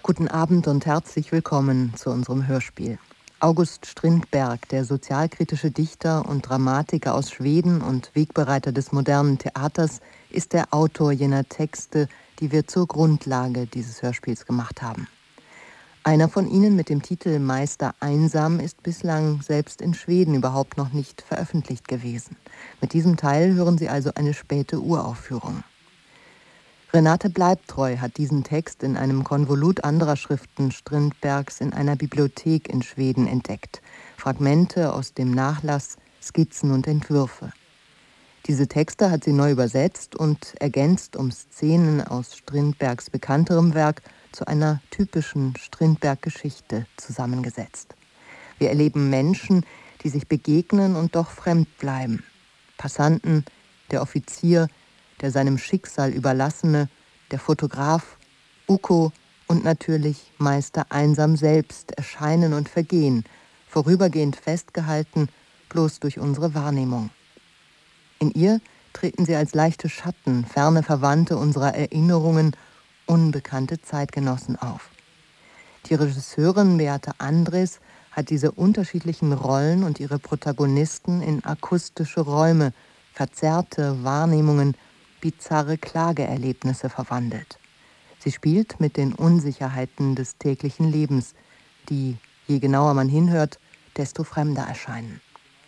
Guten Abend und herzlich willkommen zu unserem Hörspiel. August Strindberg, der sozialkritische Dichter und Dramatiker aus Schweden und Wegbereiter des modernen Theaters, ist der Autor jener Texte, die wir zur Grundlage dieses Hörspiels gemacht haben. Einer von ihnen mit dem Titel Meister Einsam ist bislang selbst in Schweden überhaupt noch nicht veröffentlicht gewesen. Mit diesem Teil hören Sie also eine späte Uraufführung. Renate Bleibtreu hat diesen Text in einem Konvolut anderer Schriften Strindbergs in einer Bibliothek in Schweden entdeckt. Fragmente aus dem Nachlass, Skizzen und Entwürfe. Diese Texte hat sie neu übersetzt und ergänzt um Szenen aus Strindbergs bekannterem Werk zu einer typischen Strindberg-Geschichte zusammengesetzt. Wir erleben Menschen, die sich begegnen und doch fremd bleiben. Passanten, der Offizier, der seinem Schicksal überlassene, der Fotograf, Ukko und natürlich Meister Einsam selbst erscheinen und vergehen, vorübergehend festgehalten, bloß durch unsere Wahrnehmung. In ihr treten sie als leichte Schatten, ferne Verwandte unserer Erinnerungen, unbekannte Zeitgenossen auf. Die Regisseurin Beate Andres hat diese unterschiedlichen Rollen und ihre Protagonisten in akustische Räume, verzerrte Wahrnehmungen, bizarre Klageerlebnisse verwandelt. Sie spielt mit den Unsicherheiten des täglichen Lebens, die, je genauer man hinhört, desto fremder erscheinen.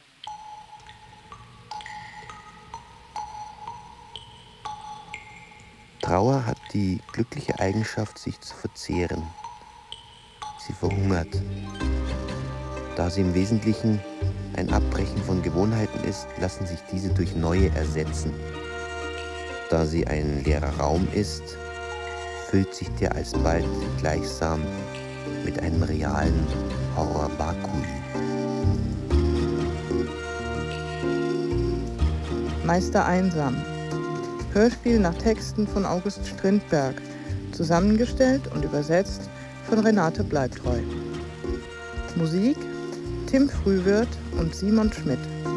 Trauer hat die glückliche Eigenschaft, sich zu verzehren. Sie verhungert. Da sie im Wesentlichen ein Abbrechen von Gewohnheiten ist, lassen sich diese durch neue ersetzen. Da sie ein leerer Raum ist, füllt sich der alsbald gleichsam mit einem realen Horror-Vakuum. Meister Einsam. Hörspiel nach Texten von August Strindberg, zusammengestellt und übersetzt von Renate Bleibtreu. Musik Tim Frühwirth und Simon Schmidt.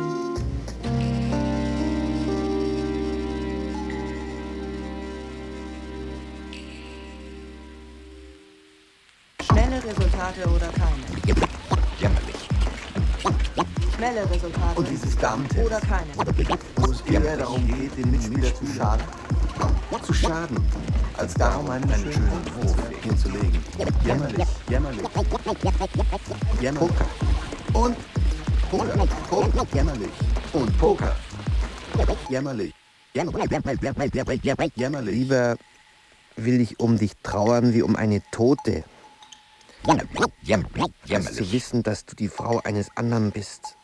Schnelle Resultate oder keine? Jämmerlich. Schnelle Resultate Und dieses Damentennis, oder keine? wo es eher darum geht, den Mitspieler zu schaden. Zu schaden, als darum einen schönen Wurf hinzulegen. Jämmerlich, jämmerlich. Jämmerlich. Poker. Und Poker. Poker. Jämmerlich. Und Poker. Jämmerlich. Jämmerlich. Lieber will ich um dich trauern wie um eine Tote, als zu wissen, dass du die Frau eines anderen bist.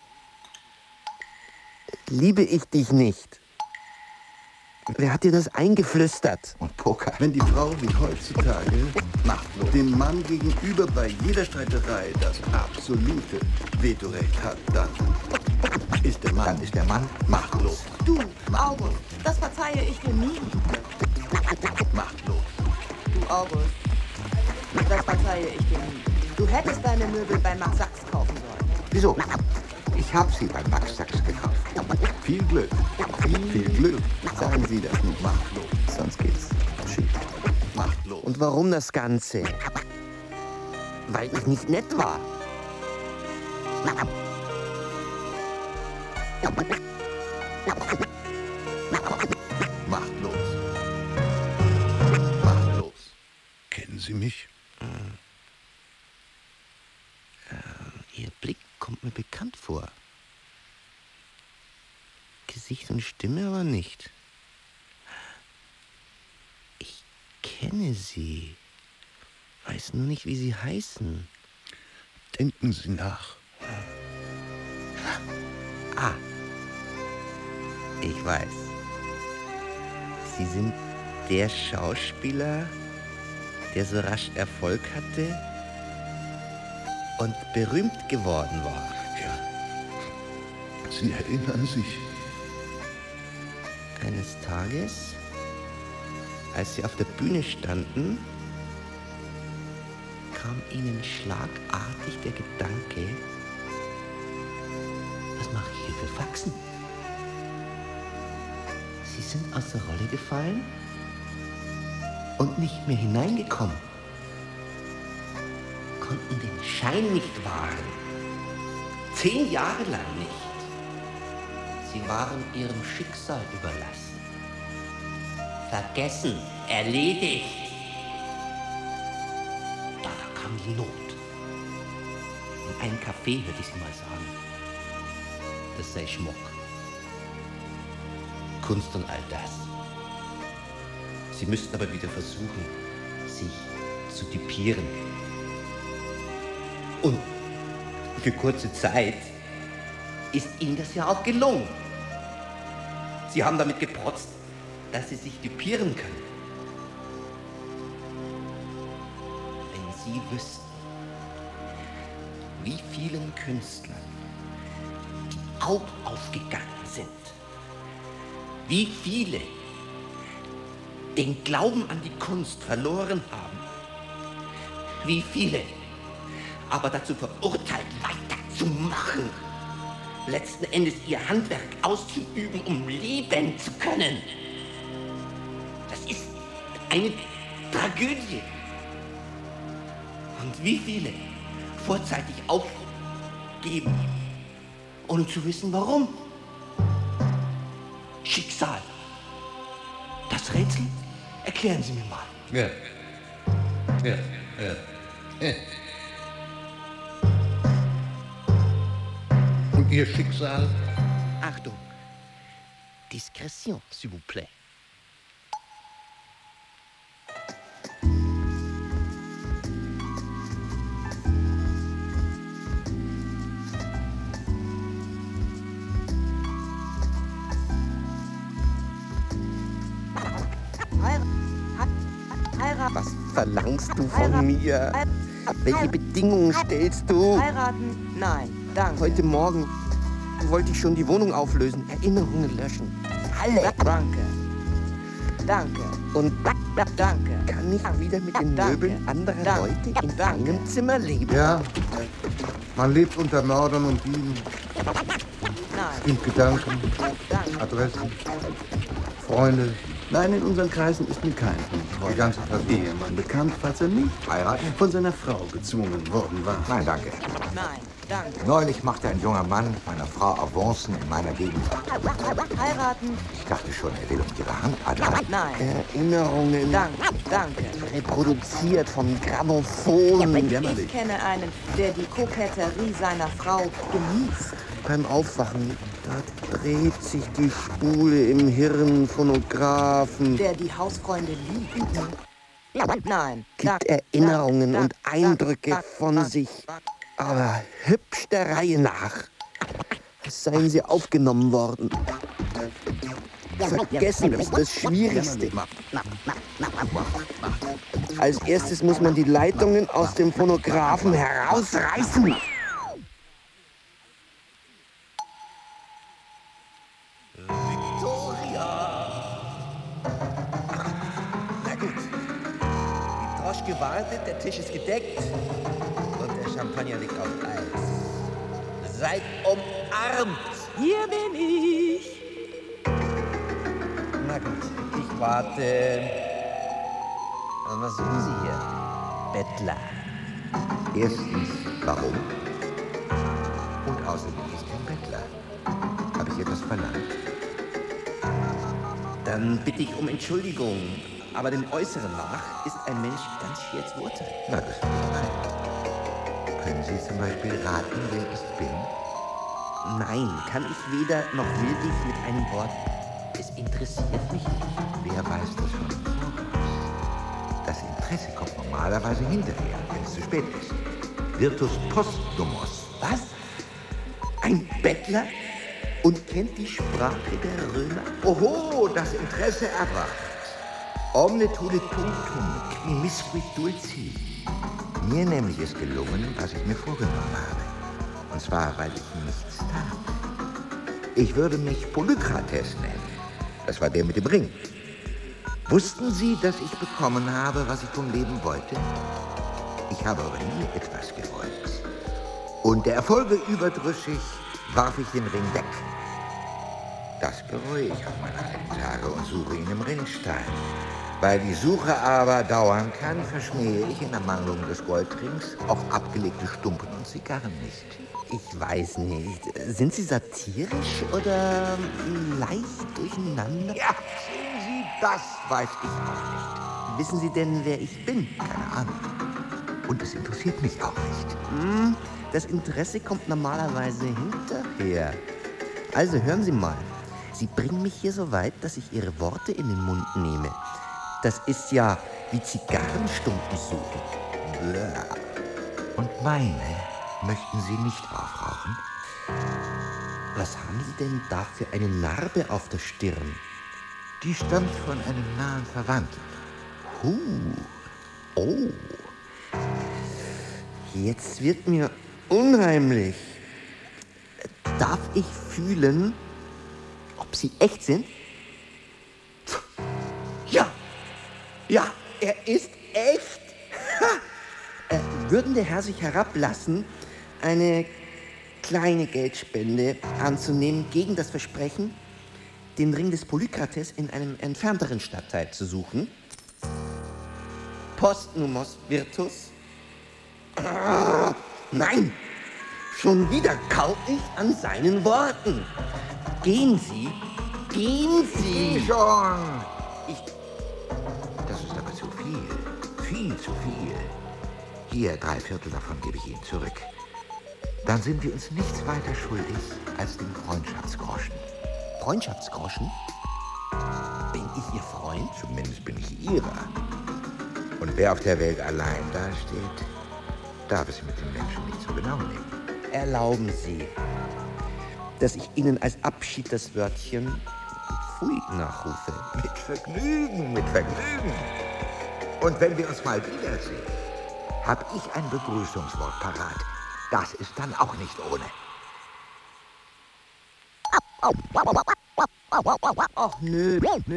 Liebe ich dich nicht? Wer hat dir das eingeflüstert? Und Poker. Wenn die Frau wie heutzutage machtlos dem Mann gegenüber bei jeder Streiterei das absolute Vetorecht hat, dann ist der Mann machtlos. Du, August, das verzeihe ich dir nie. Machtlos. Du, August, das verzeihe ich dir nie. Du hättest deine Möbel bei Max Sachs kaufen sollen. Wieso? Ich habe sie bei Max Sachs gekauft. Viel Glück. Viel Glück. Sagen Sie das nicht, Machtlos. sonst geht's schief. Machtlos. Und warum das Ganze? Weil ich nicht nett war. Machtlos. Machtlos. Kennen Sie mich? Ihr Blick kommt mir bekannt vor. Gesicht und Stimme aber nicht. Ich kenne Sie. Weiß nur nicht, wie Sie heißen. Denken Sie nach. Ah. Ich weiß. Sie sind der Schauspieler, der so rasch Erfolg hatte und berühmt geworden war. Ja. Sie erinnern sich. Eines Tages, als Sie auf der Bühne standen, kam Ihnen schlagartig der Gedanke, was mache ich hier für Faxen? Sie sind aus der Rolle gefallen und nicht mehr hineingekommen. konnten den Schein nicht wahren. 10 Jahre lang nicht. Sie waren ihrem Schicksal überlassen. Vergessen, erledigt. Da kam die Not. In einem Café, würde ich Sie mal sagen. Das sei Schmuck. Kunst und all das. Sie müssten aber wieder versuchen, sich zu typieren. Und für kurze Zeit ist Ihnen das ja auch gelungen. Sie haben damit geprotzt, dass Sie sich typieren können. Wenn Sie wüssten, wie vielen Künstlern die Augen aufgegangen sind, wie viele den Glauben an die Kunst verloren haben, wie viele aber dazu verurteilt, weiterzumachen, letzten Endes ihr Handwerk auszuüben, um leben zu können. Das ist eine Tragödie. Und wie viele vorzeitig aufgeben, ohne zu wissen, warum. Schicksal. Das Rätsel? Erklären Sie mir mal. Ja. Und Ihr Schicksal? Achtung. Discrétion, s'il vous plaît. Was verlangst du von mir? Welche Bedingungen stellst du? Heiraten? Nein, danke. Heute Morgen wollte ich schon die Wohnung auflösen, Erinnerungen löschen. Alle. Danke. Und Danke. kann ich wieder mit den Möbeln anderer Leute in einem Zimmer leben? Ja, man lebt unter Mördern und Dieben. Nein. Sind Gedanken, Danke. Adressen, Freunde, Nein, in unseren Kreisen ist mir kein die ganze Person. Ehemann bekannt, falls er nicht von seiner Frau gezwungen worden war. Nein, danke. Nein, danke. Neulich machte ein junger Mann meiner Frau Avancen in meiner Gegend. Heiraten? Ich dachte schon, er will um ihre Hand anhalten. Nein. Erinnerungen, Danke. reproduziert vom Grammophon. Ich kenne einen, der die Koketterie seiner Frau genießt. Beim Aufwachen, da dreht sich die Spule im Hirn, Phonographen, Der die Hausfreunde liebt. Nein. gibt Erinnerungen und Eindrücke von sich. Aber hübsch der Reihe nach, als seien sie aufgenommen worden. Vergessen ist das Schwierigste. Als erstes muss man die Leitungen aus dem Phonographen herausreißen. Na gut. Die Droschke wartet, der Tisch ist gedeckt und der Champagner liegt auf Eis. Seid umarmt. Hier bin ich. Na gut, ich warte. Und was suchen Sie hier? Bettler. Erstens, warum? Und außerdem bin ich kein Bettler. Habe ich etwas verlangt? Dann bitte ich um Entschuldigung. Aber dem Äußeren nach ist ein Mensch ganz schwer zu urteilen. Na, das ist okay. Können Sie zum Beispiel raten, wer ich bin? Nein, kann ich weder noch will ich mit einem Wort. Es interessiert mich nicht. Wer weiß das schon im Voraus? Das Interesse kommt normalerweise hinterher, wenn es zu spät ist. Virtus posthumos. Was? Ein Bettler? Und kennt die Sprache der Römer? Oho, das Interesse erwacht. Omne tulit punctum, qui misquid dulci. Mir nämlich ist gelungen, was ich mir vorgenommen habe. Und zwar, weil ich nichts tat. Ich würde mich Polykrates nennen. Das war der mit dem Ring. Wussten Sie, dass ich bekommen habe, was ich vom Leben wollte? Ich habe aber nie etwas gewollt. Und der Erfolge überdrüssig warf ich den Ring weg. Das bereue ich auf meine alten Tage und suche ihn im Rinnstein. Weil die Suche aber dauern kann, verschmähe ich in Ermangelung des Goldrings auch abgelegte Stumpen und Zigarren nicht. Ich weiß nicht. Sind Sie satirisch oder leicht durcheinander? Ja, sehen Sie, das weiß ich auch Wissen Sie denn, wer ich bin? nicht. Keine Ahnung. Und es interessiert mich auch nicht. Das Interesse kommt normalerweise hinterher. Also hören Sie mal. Sie bringen mich hier so weit, dass ich Ihre Worte in den Mund nehme. Das ist ja wie Zigarrenstumpen suchen. Bäh. Und meine möchten Sie nicht aufrauchen? Was haben Sie denn da für eine Narbe auf der Stirn? Die stammt von einem nahen Verwandten. Oh. Jetzt wird mir unheimlich. Darf ich fühlen, ob Sie echt sind? Ja, er ist echt. Würden der Herr sich herablassen, eine kleine Geldspende anzunehmen gegen das Versprechen, den Ring des Polykrates in einem entfernteren Stadtteil zu suchen? Postnumos Virtus? Nein, schon wieder kaut ich an seinen Worten. Gehen Sie, gehen Sie! Schon! Das ist aber zu viel. Viel zu viel. Hier, 3/4 davon gebe ich Ihnen zurück. Dann sind wir uns nichts weiter schuldig als den Freundschaftsgroschen. Freundschaftsgroschen? Bin ich Ihr Freund? Zumindest bin ich Ihrer. Und wer auf der Welt allein dasteht, darf es mit den Menschen nicht so genau nehmen. Erlauben Sie, dass ich Ihnen als Abschied das Wörtchen Pfui nachrufe. Mit Vergnügen, mit Vergnügen. Und wenn wir uns mal wiedersehen, habe ich ein Begrüßungswort parat. Das ist dann auch nicht ohne. Ach, nö.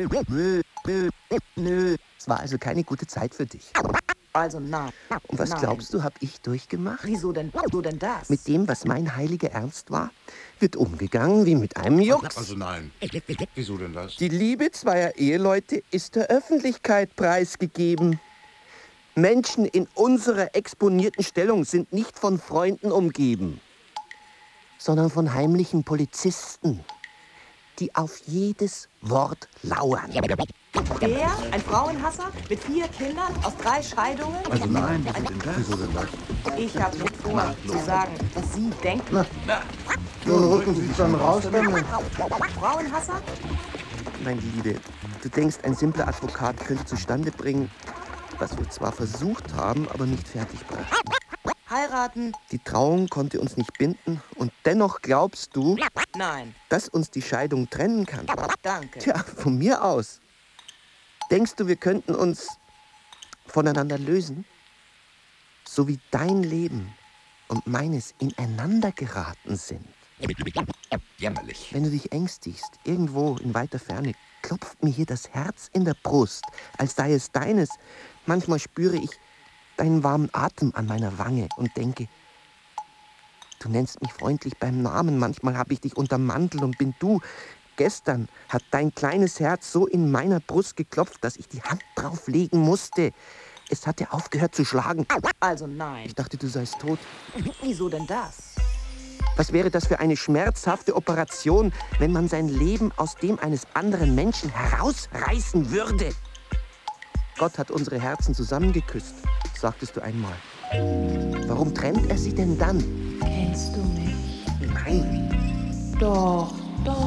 Es war also keine gute Zeit für dich. Also nein. Und was Nein. glaubst du, hab ich durchgemacht? Wieso denn das? Mit dem, was mein heiliger Ernst war, wird umgegangen wie mit einem Jux. Also nein. Wieso denn das? Die Liebe zweier Eheleute ist der Öffentlichkeit preisgegeben. Menschen in unserer exponierten Stellung sind nicht von Freunden umgeben, sondern von heimlichen Polizisten, die auf jedes Wort lauern. Der, ein Frauenhasser mit 4 Kindern aus 3 Scheidungen? Also nein, wieso denn das? Ich habe nicht vor, zu sagen, was Sie denken. Nun rücken Sie es dann raus damit. Frauenhasser? Meine Liebe, du denkst, ein simpler Advokat könnte zustande bringen, was wir zwar versucht haben, aber nicht fertig brachten. Heiraten? Die Trauung konnte uns nicht binden und dennoch glaubst du, Nein. dass uns die Scheidung trennen kann. Danke. Tja, von mir aus. Denkst du, wir könnten uns voneinander lösen? So wie dein Leben und meines ineinander geraten sind. Jämmerlich. Wenn du dich ängstigst, irgendwo in weiter Ferne, klopft mir hier das Herz in der Brust, als sei es deines. Manchmal spüre ich deinen warmen Atem an meiner Wange und denke, du nennst mich freundlich beim Namen, manchmal habe ich dich unterm Mantel und bin du. Gestern hat dein kleines Herz so in meiner Brust geklopft, dass ich die Hand drauf legen musste. Es hatte aufgehört zu schlagen. Also nein. Ich dachte, du seist tot. Wieso denn das? Was wäre das für eine schmerzhafte Operation, wenn man sein Leben aus dem eines anderen Menschen herausreißen würde? Gott hat unsere Herzen zusammengeküsst, sagtest du einmal. Warum trennt er sie denn dann? Kennst du mich? Nein, Doch.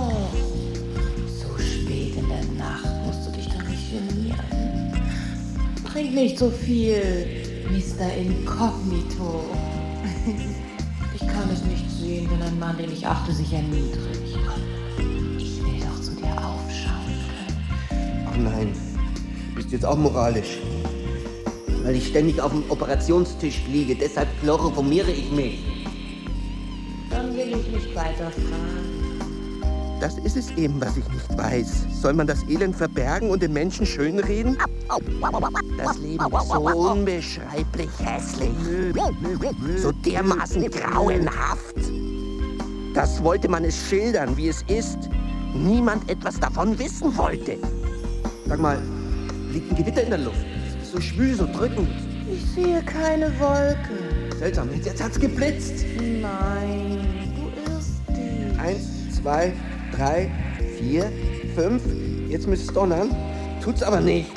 So spät in der Nacht musst du dich doch nicht genieren. Trink nicht so viel, Mr. Inkognito. Ich kann es nicht sehen, wenn ein Mann, den ich achte, sich erniedrigt. Ich will doch zu dir aufschauen können. ach nein, bist jetzt auch moralisch. Weil ich ständig auf dem Operationstisch liege, deshalb chloroformiere ich mich. Dann will ich nicht weiter fragen. Das ist es eben, was ich nicht weiß. Soll man das Elend verbergen und den Menschen schönreden? Das Leben ist so unbeschreiblich hässlich. So dermaßen grauenhaft. Das wollte man es schildern, wie es ist. Niemand etwas davon wissen wollte. Sag mal, Liegt ein Gewitter in der Luft. So schwül, so drückend. Ich sehe keine Wolke. Seltsam, jetzt hat's geblitzt. Nein, du irrst dich. 1, 2, 3, 4, 5. Jetzt müsste es donnern. Tut's aber nicht.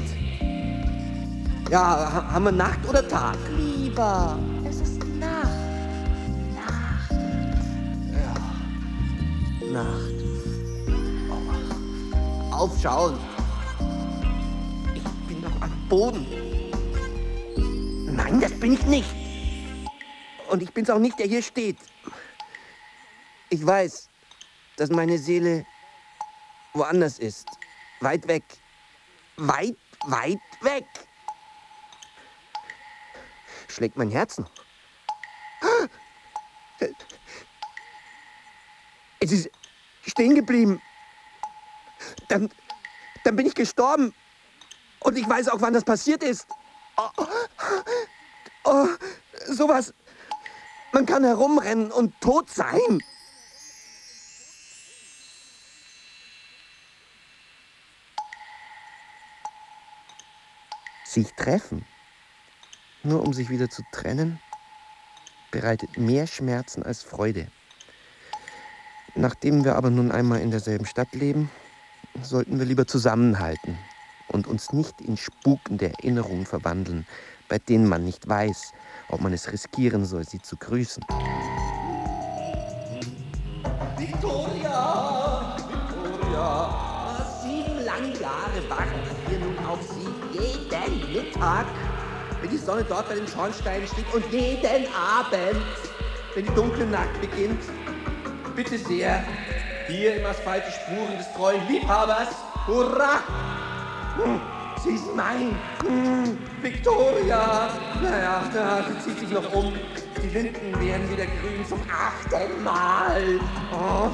Ja, haben wir Nacht oder Tag? Lieber, es ist Nacht. Nacht. Ja, Nacht. Oh. Aufschauen. Ich bin doch am Boden. Nein, das bin ich nicht. Und ich bin's auch nicht, der hier steht. Ich weiß, dass meine Seele woanders ist. Weit weg. Weit, weit weg. Schlägt mein Herz noch. Es ist stehen geblieben. Dann bin ich gestorben. Und ich weiß auch, wann das passiert ist. Oh, sowas. Man kann herumrennen und tot sein. Sich treffen, nur um sich wieder zu trennen, bereitet mehr Schmerzen als Freude. Nachdem wir aber nun einmal in derselben Stadt leben, sollten wir lieber zusammenhalten und uns nicht in spukende Erinnerungen verwandeln, bei denen man nicht weiß, ob man es riskieren soll, sie zu grüßen. Victoria! Victoria! 7 lange Jahre warten wir nun auf Sie, jeden Mittag, wenn die Sonne dort bei den Schornsteinen steht und jeden Abend, wenn die dunkle Nacht beginnt. Bitte sehr, hier im Asphalt die Spuren des treuen Liebhabers. Hurra! Sie ist mein. Victoria. Naja, sie zieht sich noch um. Die Linden werden wieder grün zum 8. Mal. Oh,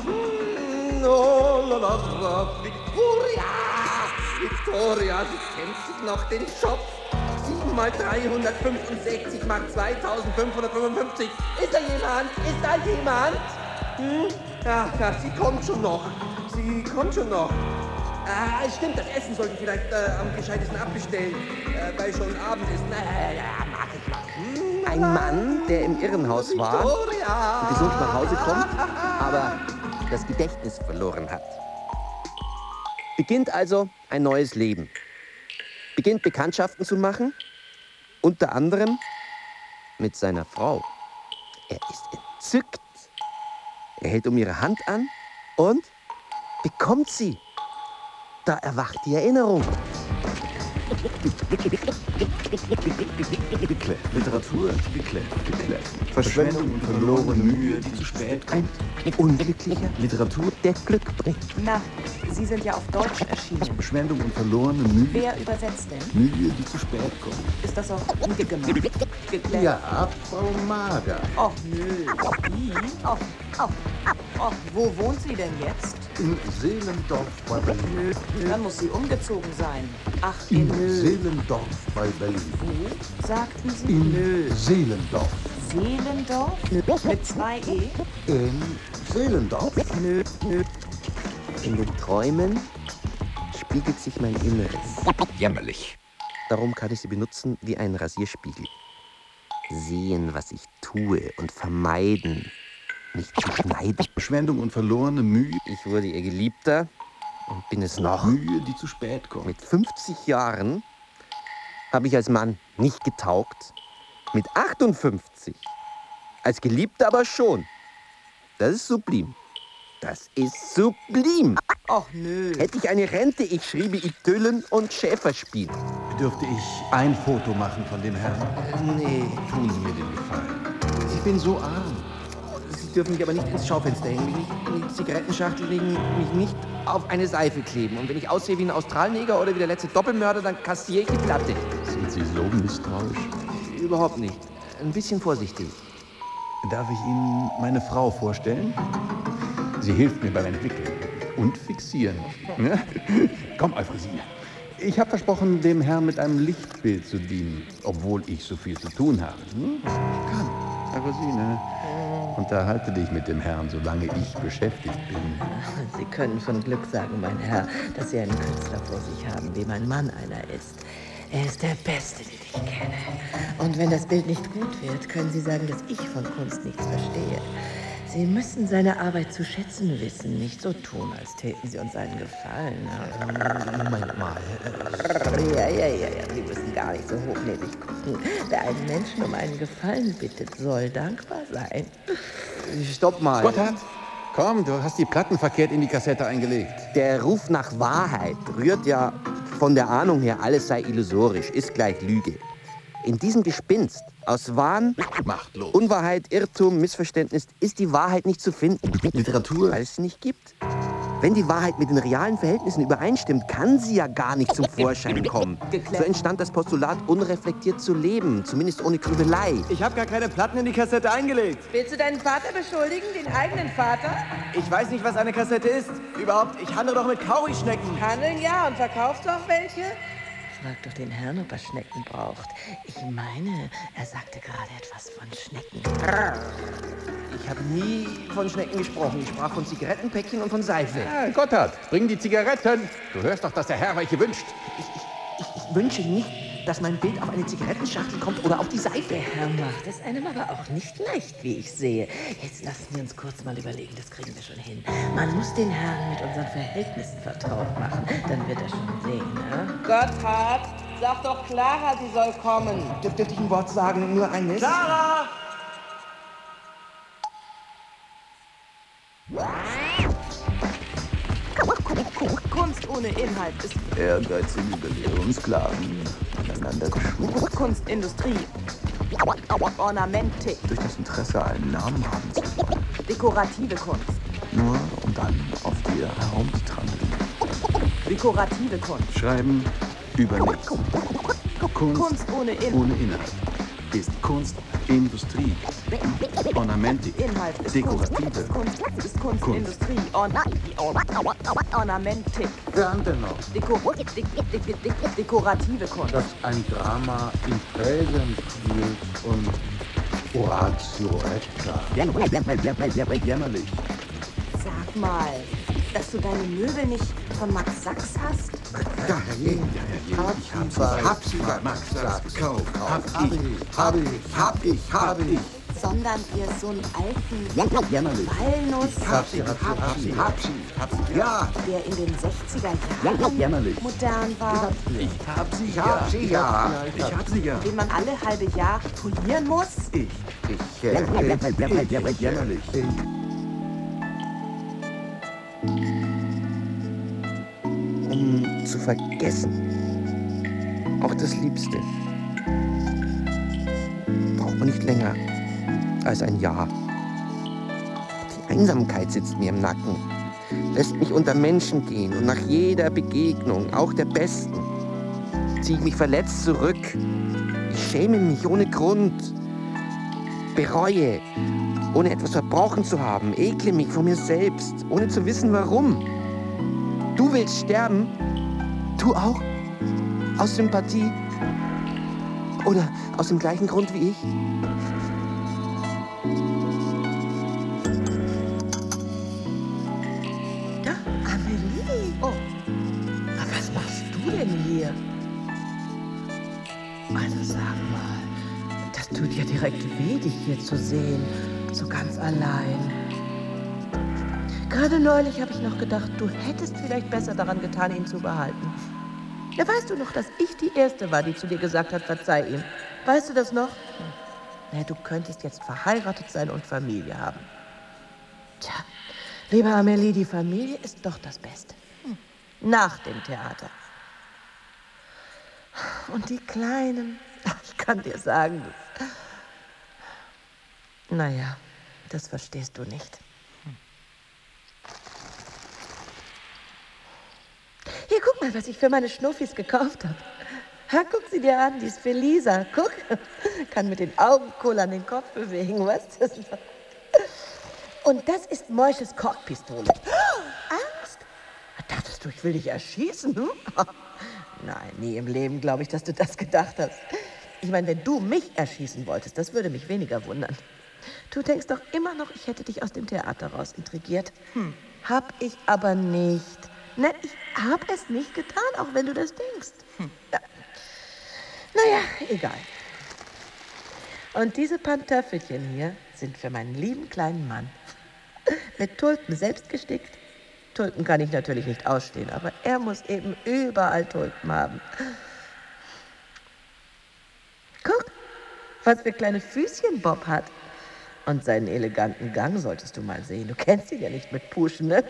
Victoria. Victoria, sie kennt sich noch den Schopf. 7 mal 365 macht 2555. Ist da jemand? Ist da jemand? Ja, sie kommt schon noch. Sie kommt schon noch. Stimmt, das Essen sollte ich vielleicht am gescheitesten abbestellen, weil schon Abend ist. Mag ich noch. Ein Mann, der im Irrenhaus war, gesund nach Hause kommt, aber das Gedächtnis verloren hat. Beginnt also ein neues Leben. Beginnt Bekanntschaften zu machen, unter anderem mit seiner Frau. Er ist entzückt. Er hält um ihre Hand an und bekommt sie. Da erwacht die Erinnerung. Geklärt. Literatur geklärt. Verschwendung und verlorene Mühe, die zu spät kommt. Ein Unglücklicher Literatur, der Glück bringt. Na, Sie sind ja auf Deutsch erschienen. Verschwendung und verlorene Mühe. Wer übersetzt denn? Mühe, die zu spät kommt. Ist das auch gemacht? Geklärt? Ja, Frau Mager. Och, nö. Wie? Och, wo wohnt sie denn jetzt? In Seelendorf bei Berlin. Dann muss sie umgezogen sein. Ach, In in Seelendorf bei Berlin. Wo? Sagten Sie? In Seelendorf. Seelendorf? Mit 2 E? In Seelendorf? Nö. In den Träumen spiegelt sich mein Inneres. Jämmerlich. Darum kann ich sie benutzen wie einen Rasierspiegel. Sehen, was ich tue und vermeiden, nicht zu schneiden. Verschwendung und verlorene Mühe. Ich wurde ihr Geliebter und bin es noch. Mühe, die zu spät kommt. Mit 50 Jahren habe ich als Mann nicht getaugt. Mit 58 als Geliebter aber schon. Das ist sublim. Das ist sublim. Och, nö. Hätte ich eine Rente, ich schriebe Idyllen und Schäferspiele. Dürfte ich ein Foto machen von dem Herrn? Nee, Tun Sie mir den Gefallen. Ich bin so arm. Sie dürfen mich aber nicht ins Schaufenster hängen, mich nicht in die Zigarettenschachtel legen, mich nicht auf eine Seife kleben. Und wenn ich aussehe wie ein Australneger oder wie der letzte Doppelmörder, dann kassiere ich die Platte. Sind Sie so misstrauisch? Überhaupt nicht. Ein bisschen vorsichtig. Darf ich Ihnen meine Frau vorstellen? Sie hilft mir beim Entwickeln und Fixieren. Komm, Euphrasie. Ich habe versprochen, dem Herrn mit einem Lichtbild zu dienen, obwohl ich so viel zu tun habe. Komm. Rosine, unterhalte dich mit dem Herrn, solange ich beschäftigt bin. Sie können von Glück sagen, mein Herr, dass Sie einen Künstler vor sich haben, wie mein Mann einer ist. Er ist der Beste, den ich kenne. Und wenn das Bild nicht gut wird, können Sie sagen, dass ich von Kunst nichts verstehe. Sie müssen seine Arbeit zu schätzen wissen, nicht so tun, als täten Sie uns einen Gefallen. Moment mal. Ja, Sie müssen gar nicht so hochnäsig gucken. Wer einen Menschen um einen Gefallen bittet, soll dankbar sein. Stopp mal. Gotthard, komm, du hast die Platten verkehrt in die Kassette eingelegt. Der Ruf nach Wahrheit rührt ja von der Ahnung her, alles sei illusorisch, ist gleich Lüge. In diesem Gespinst aus Wahn, Machtlos. Unwahrheit, Irrtum, Missverständnis ist die Wahrheit nicht zu finden. Literatur. Weil es sie nicht gibt. Wenn die Wahrheit mit den realen Verhältnissen übereinstimmt, kann sie ja gar nicht zum Vorschein kommen. So entstand das Postulat, unreflektiert zu leben, zumindest ohne Grübelei. Ich habe gar keine Platten in die Kassette eingelegt. Willst du deinen Vater beschuldigen, den eigenen Vater? Ich weiß nicht, was eine Kassette ist. Überhaupt, ich handle doch mit Kaurischnecken. Handeln ja, und verkaufst du auch welche? Frag doch den Herrn, ob er Schnecken braucht. Ich meine, er sagte gerade etwas von Schnecken. Ich habe nie von Schnecken gesprochen. Ich sprach von Zigarettenpäckchen und von Seife. Ah, Gotthard, bring die Zigaretten. Du hörst doch, dass der Herr welche wünscht. Ich wünsche nicht, dass mein Bild auf eine Zigarettenschachtel kommt oder auf die Seife. Der Herr macht es einem aber auch nicht leicht, wie ich sehe. Jetzt lassen wir uns kurz mal überlegen, das kriegen wir schon hin. Man muss den Herrn mit unseren Verhältnissen vertraut machen, dann wird er schon sehen, ne? Gotthard, sag doch Clara, sie soll kommen. Dürfte ich ein Wort sagen, nur eines? Clara! Kunst ohne Inhalt ist Ehrgeizige Gelehrungssklaven aneinander geschworen. Kunstindustrie. Ornamentik. Durch das Interesse einen Namen haben zu wollen. Dekorative Kunst. Nur um dann auf dir herumzutrampeln. Dekorative Kunst. Schreiben über nichts. Kunst ohne Inhalt. Ohne Inhalt ist Kunst, Industrie, Ornamentik, Inhalt ist dekorative Kunst ist Kunstindustrie. Ornamentik. Wer andere noch? Dekorative Kunst. Dass ein Drama in Präsens spielt und Oratio et jämmerlich. Sag mal, dass du deine Möbel nicht von Max Sachs hast? Ja, hab sie, Max Sachs gekauft. Hab ich. Sondern ihr so einen alten Jämmerlich. Walnuss, Hab sie. Ja, der in den 60er Jahren Jämmerlich. modern war, Ich hab sie ich hab sie, ja. Ich hab sie ja. den man alle halbe Jahr polieren muss? Jämmerlich. Um zu vergessen. Auch das Liebste. Braucht man nicht länger als ein Jahr. Die Einsamkeit sitzt mir im Nacken, lässt mich unter Menschen gehen und nach jeder Begegnung, auch der besten, ziehe ich mich verletzt zurück. Ich schäme mich ohne Grund, bereue, ohne etwas verbrochen zu haben, ekle mich vor mir selbst, ohne zu wissen warum. Du willst sterben? Du auch? Aus Sympathie? Oder aus dem gleichen Grund wie ich? Da, Amelie. Oh, aber was machst du denn hier? Also sag mal, das tut ja direkt weh, dich hier zu sehen, so ganz allein. Gerade neulich habe ich noch gedacht, du hättest vielleicht besser daran getan, ihn zu behalten. Ja, weißt du noch, dass ich die Erste war, die zu dir gesagt hat, verzeih ihm? Weißt du das noch? Na, du könntest jetzt verheiratet sein und Familie haben. Tja, liebe Amelie, die Familie ist doch das Beste. Nach dem Theater. Und die Kleinen, ich kann dir sagen, naja, das verstehst du nicht. Hier, guck mal, was ich für meine Schnuffis gekauft habe. Ha, guck sie dir an, die ist für Lisa. Guck, kann mit den Augen kullern, den Kopf bewegen, weißt du? Und das ist Moisches Kochpistole. Angst? Dachtest du, ich will dich erschießen? Hm? Nein, nie im Leben glaube ich, dass du das gedacht hast. Ich meine, wenn du mich erschießen wolltest, das würde mich weniger wundern. Du denkst doch immer noch, ich hätte dich aus dem Theater raus intrigiert. Hab ich aber nicht. Nein, ich hab es nicht getan, auch wenn du das denkst. Ja. Naja, egal. Und diese Pantöffelchen hier sind für meinen lieben kleinen Mann. Mit Tulpen selbst gestickt. Tulpen kann ich natürlich nicht ausstehen, aber er muss eben überall Tulpen haben. Guck, was für kleine Füßchen Bob hat. Und seinen eleganten Gang solltest du mal sehen. Du kennst ihn ja nicht mit Puschen, ne?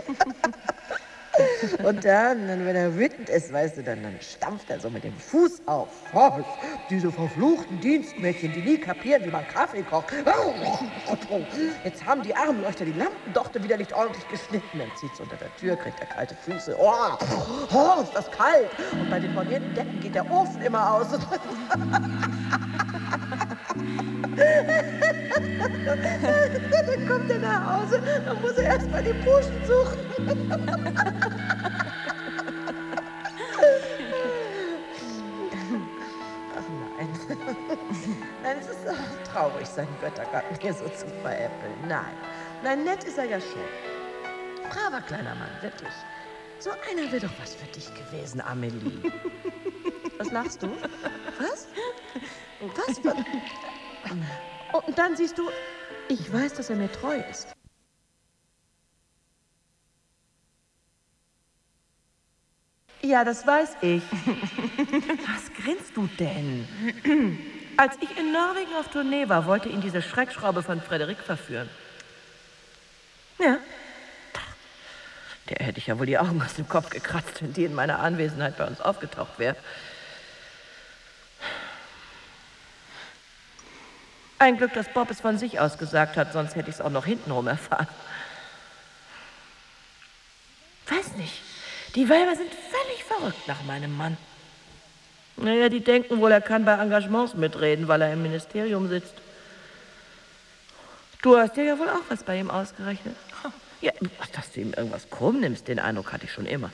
Und dann, wenn er wütend ist, weißt du, dann stampft er so mit dem Fuß auf. Oh, diese verfluchten Dienstmädchen, die nie kapieren, wie man Kaffee kocht. Jetzt haben die Armleuchter die Lampendochte wieder nicht ordentlich geschnitten. Dann zieht's unter der Tür, kriegt er kalte Füße. Oh, ist das kalt. Und bei den bornierten Decken geht der Ofen immer aus. Dann kommt er nach Hause, dann muss er erst mal die Puschen suchen. Ach nein. Nein, es ist auch traurig, seinen Göttergarten hier so zu veräppeln. Nein, nett ist er ja schon. Braver kleiner Mann, wirklich. So einer wäre doch was für dich gewesen, Amelie. Was lachst du? Was? Und dann siehst du, ich weiß, dass er mir treu ist. Ja, das weiß ich. Was grinst du denn? Als ich in Norwegen auf Tournee war, wollte ihn diese Schreckschraube von Frederik verführen. Ja. Der hätte ich ja wohl die Augen aus dem Kopf gekratzt, wenn die in meiner Anwesenheit bei uns aufgetaucht wäre. Ein Glück, dass Bob es von sich aus gesagt hat, sonst hätte ich es auch noch hintenrum erfahren. Weiß nicht, die Weiber sind völlig verrückt nach meinem Mann. Naja, die denken wohl, er kann bei Engagements mitreden, weil er im Ministerium sitzt. Du hast dir ja wohl auch was bei ihm ausgerechnet. Ja, dass du ihm irgendwas krumm nimmst, den Eindruck hatte ich schon immer.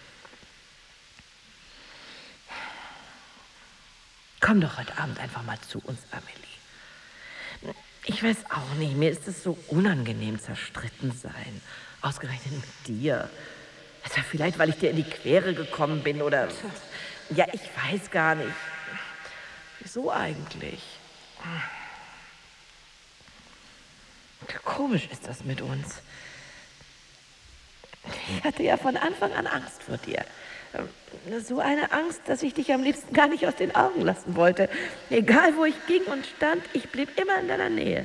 Komm doch heute Abend einfach mal zu uns, Amelie. Ich weiß auch nicht, mir ist es so unangenehm zerstritten sein. Ausgerechnet mit dir. Also vielleicht, weil ich dir in die Quere gekommen bin oder... Ja, ich weiß gar nicht. Wieso eigentlich? Komisch ist das mit uns. Ich hatte ja von Anfang an Angst vor dir. So eine Angst, dass ich dich am liebsten gar nicht aus den Augen lassen wollte. Egal, wo ich ging und stand, ich blieb immer in deiner Nähe.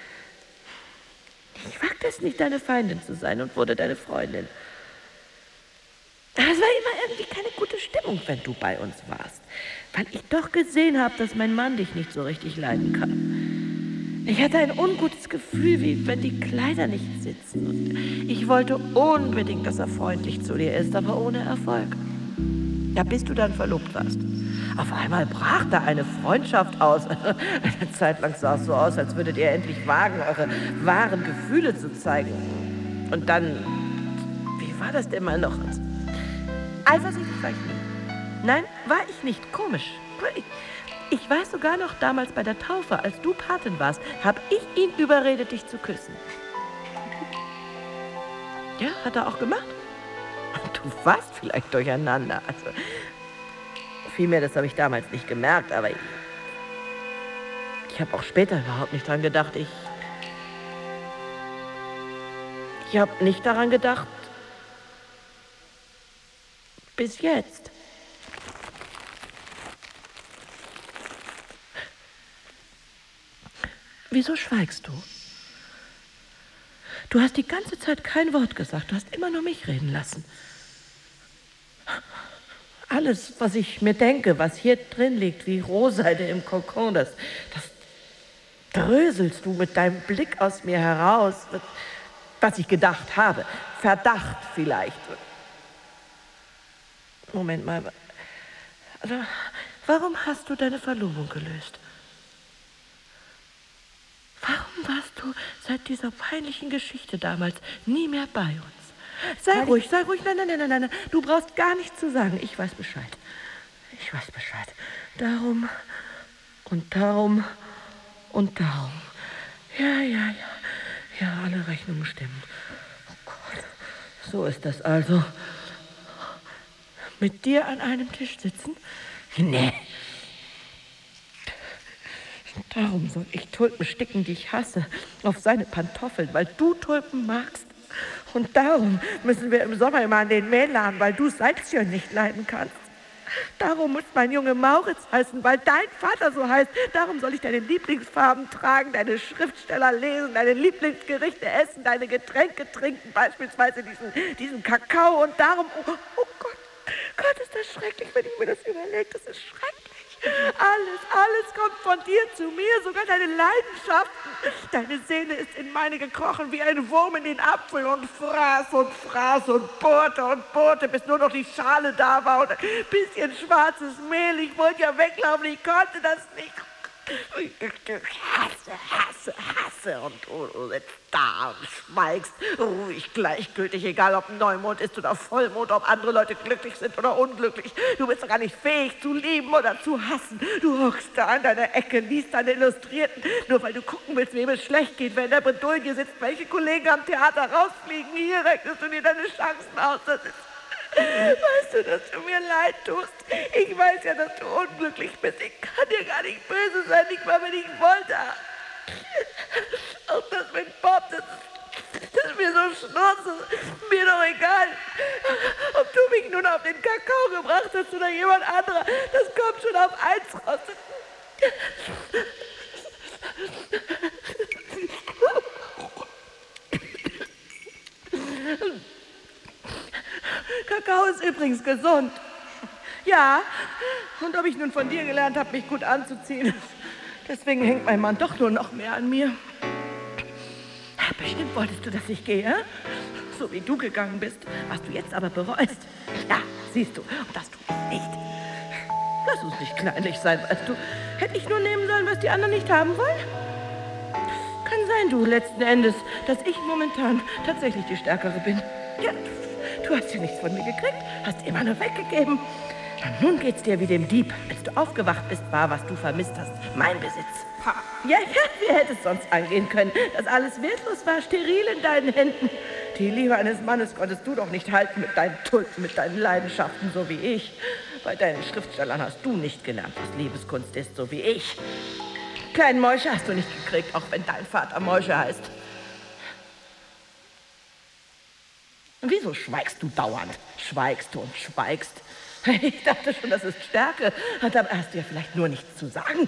Ich wagte es nicht, deine Feindin zu sein und wurde deine Freundin. Aber es war immer irgendwie keine gute Stimmung, wenn du bei uns warst. Weil ich doch gesehen habe, dass mein Mann dich nicht so richtig leiden kann. Ich hatte ein ungutes Gefühl, wie wenn die Kleider nicht sitzen. Und ich wollte unbedingt, dass er freundlich zu dir ist, aber ohne Erfolg. Ja, bis du dann verlobt warst. Auf einmal brach da eine Freundschaft aus. Eine Zeit lang sah es so aus, als würdet ihr endlich wagen, eure wahren Gefühle zu zeigen. Und dann, wie war das denn mal noch? Eifersüchtig war ich nie. Nein, war ich nicht. Komisch. Ich weiß sogar noch, damals bei der Taufe, als du Patin warst, habe ich ihn überredet, dich zu küssen. Ja, hat er auch gemacht. Du warst vielleicht durcheinander. Also, vielmehr, das habe ich damals nicht gemerkt, aber ich habe auch später überhaupt nicht dran gedacht. Ich habe nicht daran gedacht, bis jetzt. Wieso schweigst du? Du hast die ganze Zeit kein Wort gesagt. Du hast immer nur mich reden lassen. Alles, was ich mir denke, was hier drin liegt, wie Rohseide im Kokon, das dröselst du mit deinem Blick aus mir heraus, was ich gedacht habe. Verdacht vielleicht. Moment mal. Also, warum hast du deine Verlobung gelöst? Warum warst du seit dieser peinlichen Geschichte damals nie mehr bei uns? Sei ruhig. Nein. Du brauchst gar nichts zu sagen. Ich weiß Bescheid. Darum. Ja, alle Rechnungen stimmen. Oh Gott, so ist das also. Mit dir an einem Tisch sitzen? Nee. Darum soll ich Tulpen sticken, die ich hasse, auf seine Pantoffeln, weil du Tulpen magst. Und darum müssen wir im Sommer immer an den Mähladen, weil du Salzchen nicht leiden kannst. Darum muss mein Junge Mauritz heißen, weil dein Vater so heißt. Darum soll ich deine Lieblingsfarben tragen, deine Schriftsteller lesen, deine Lieblingsgerichte essen, deine Getränke trinken, beispielsweise diesen Kakao. Und darum, oh Gott, ist das schrecklich, wenn ich mir das überlege. Das ist schrecklich. Alles kommt von dir zu mir, sogar deine Leidenschaften. Deine Seele ist in meine gekrochen wie ein Wurm in den Apfel und fraß und bohrte, bis nur noch die Schale da war und ein bisschen schwarzes Mehl. Ich wollte ja weglaufen, ich konnte das nicht. Hasse und du sitzt da und schweigst, ruhig, gleichgültig, egal ob Neumond ist oder Vollmond, ob andere Leute glücklich sind oder unglücklich. Du bist doch gar nicht fähig zu lieben oder zu hassen. Du hockst da an deiner Ecke, liest deine Illustrierten, nur weil du gucken willst, wem es schlecht geht, wenn der Bredouille sitzt, welche Kollegen am Theater rausfliegen. Hier rechnest du dir deine Chancen aus. Das ist... Weißt du, dass du mir leid tust? Ich weiß ja, dass du unglücklich bist. Ich kann dir gar nicht böse sein, nicht mal, wenn ich wollte. Auch das mit Bob, das ist mir so schnurz, mir doch egal. Ob du mich nun auf den Kakao gebracht hast oder jemand anderer, das kommt schon auf eins raus. Kakao ist übrigens gesund. Ja, und ob ich nun von dir gelernt habe, mich gut anzuziehen. Deswegen hängt mein Mann doch nur noch mehr an mir. Bestimmt wolltest du, dass ich gehe, so wie du gegangen bist, was du jetzt aber bereust. Ja, siehst du, und das tue ich nicht. Lass uns nicht kleinlich sein, weißt du. Hätte ich nur nehmen sollen, was die anderen nicht haben wollen? Kann sein, du, letzten Endes, dass ich momentan tatsächlich die Stärkere bin. Ja, du hast ja nichts von mir gekriegt, hast immer nur weggegeben. Und nun geht's dir wie dem Dieb. Als du aufgewacht bist, war, was du vermisst hast, mein Besitz. Ja, wie hätte es sonst angehen können, dass alles wertlos war, steril in deinen Händen. Die Liebe eines Mannes konntest du doch nicht halten mit deinen Tulpen, mit deinen Leidenschaften, so wie ich. Bei deinen Schriftstellern hast du nicht gelernt, was Liebeskunst ist, so wie ich. Kleinen Moische hast du nicht gekriegt, auch wenn dein Vater Moische heißt. Und wieso schweigst du dauernd? Schweigst du und schweigst. Ich dachte schon, das ist Stärke. Aber hast du ja vielleicht nur nichts zu sagen.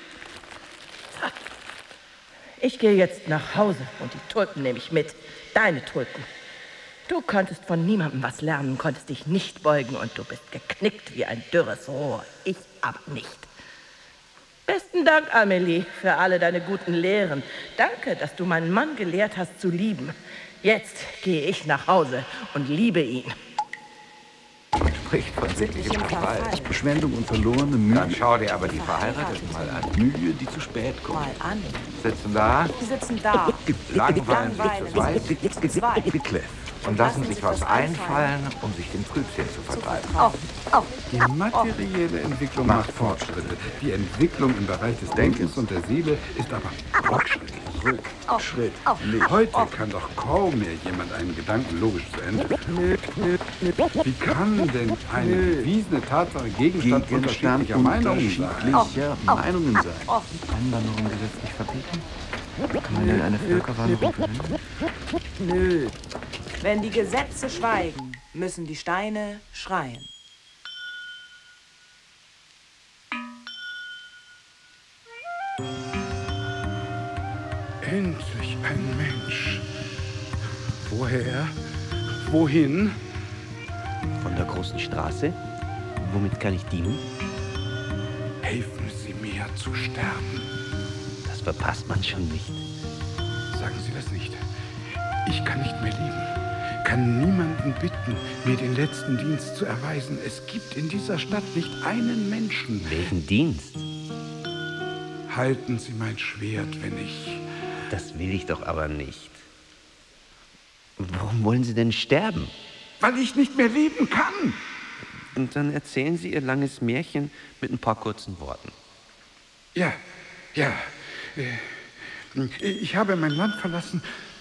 Ich gehe jetzt nach Hause und die Tulpen nehme ich mit. Deine Tulpen. Du konntest von niemandem was lernen, konntest dich nicht beugen und du bist geknickt wie ein dürres Rohr. Ich aber nicht. Besten Dank, Amelie, für alle deine guten Lehren. Danke, dass du meinen Mann gelehrt hast zu lieben. Jetzt gehe ich nach Hause und liebe ihn. Spricht von sittlichem Verfall. Verschwendung und verlorene Mühe. Dann schau dir aber die Verheirateten mal an. Mühe, die zu spät kommt. Mal an. Sitzen da, Die sitzen da. langweilen sich zu zweit Gekläfft. und lassen sich was einfallen, um sich den Trübsinn zu vertreiben. Die materielle Entwicklung macht Fortschritte. Die Entwicklung im Bereich des Denkens und der Seele ist aber rückschrittlich. Rückschritt. Heute kann doch kaum mehr jemand einen Gedanken logisch zu Ende führen. Wie kann denn eine bewiesene Tatsache Gegenstand unterschiedlicher Meinungen sein? Meinungen sein. Einwanderung gesetzlich verbieten? Kann man denn eine Völkerwanderung verhindern? Nö. Wenn die Gesetze schweigen, müssen die Steine schreien. Endlich ein Mensch. Woher? Wohin? Von der großen Straße? Womit kann ich dienen? Helfen Sie mir zu sterben. Das verpasst man schon nicht. Sagen Sie das nicht. Ich kann nicht mehr leben. Kann niemanden bitten, mir den letzten Dienst zu erweisen. Es gibt in dieser Stadt nicht einen Menschen. Welchen Dienst? Halten Sie mein Schwert, wenn ich... Das will ich doch aber nicht. Warum wollen Sie denn sterben? Weil ich nicht mehr leben kann. Und dann erzählen Sie Ihr langes Märchen mit ein paar kurzen Worten. Ja. Ich habe mein Land verlassen,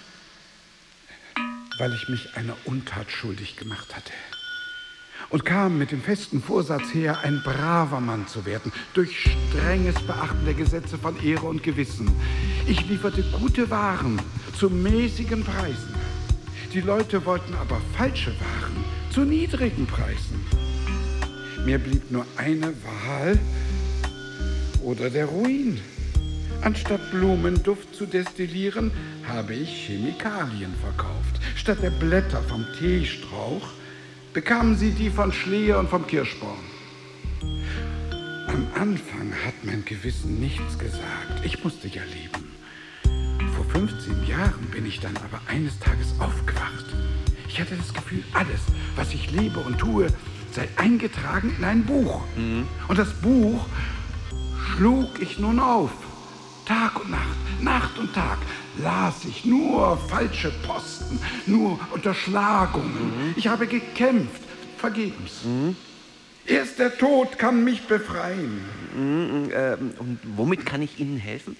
weil ich mich einer Untat schuldig gemacht hatte. Und kam mit dem festen Vorsatz her, ein braver Mann zu werden, durch strenges Beachten der Gesetze von Ehre und Gewissen. Ich lieferte gute Waren zu mäßigen Preisen. Die Leute wollten aber falsche Waren zu niedrigen Preisen. Mir blieb nur eine Wahl oder der Ruin. Anstatt Blumenduft zu destillieren, habe ich Chemikalien verkauft. Statt der Blätter vom Teestrauch bekamen sie die von Schlehe und vom Kirschbaum. Am Anfang hat mein Gewissen nichts gesagt. Ich musste ja leben. Vor 15 Jahren bin ich dann aber eines Tages aufgewacht. Ich hatte das Gefühl, alles, was ich lebe und tue, sei eingetragen in ein Buch. Und das Buch schlug ich nun auf. Tag und Nacht, Nacht und Tag las ich nur falsche Posten, nur Unterschlagungen. Ich habe gekämpft, vergebens. Erst der Tod kann mich befreien. Und womit kann ich Ihnen helfen?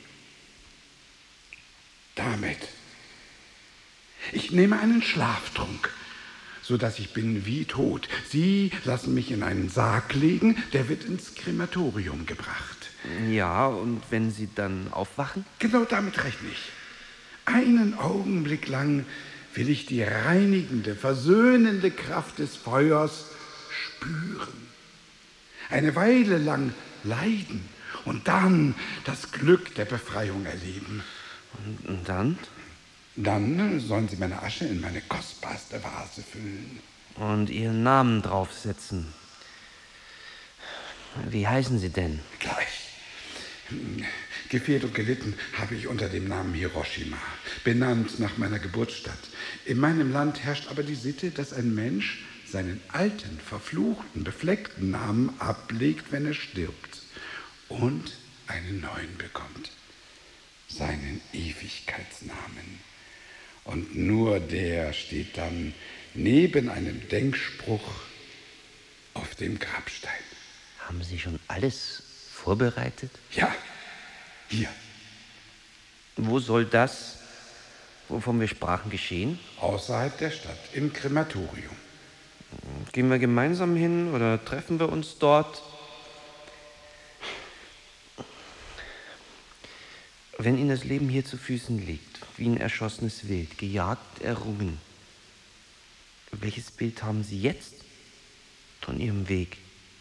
Damit. Ich nehme einen Schlaftrunk, sodass ich bin wie tot. Sie lassen mich in einen Sarg legen, der wird ins Krematorium gebracht. Ja, und wenn Sie dann aufwachen? Genau damit rechne ich. Einen Augenblick lang will ich die reinigende, versöhnende Kraft des Feuers spüren. Eine Weile lang leiden und dann das Glück der Befreiung erleben. Und dann? Dann sollen Sie meine Asche in meine kostbarste Vase füllen. Und Ihren Namen draufsetzen. Wie heißen Sie denn? Gleich. Gefehlt und gelitten habe ich unter dem Namen Hiroshima, benannt nach meiner Geburtsstadt. In meinem Land herrscht aber die Sitte, dass ein Mensch seinen alten, verfluchten, befleckten Namen ablegt, wenn er stirbt und einen neuen bekommt. Seinen Ewigkeitsnamen. Und nur der steht dann neben einem Denkspruch auf dem Grabstein. Haben Sie schon alles vorbereitet? Ja, hier. Wo soll das, wovon wir sprachen, geschehen? Außerhalb der Stadt, im Krematorium. Gehen wir gemeinsam hin oder treffen wir uns dort? Wenn Ihnen das Leben hier zu Füßen liegt, wie ein erschossenes Wild, gejagt, errungen, welches Bild haben Sie jetzt von Ihrem Weg?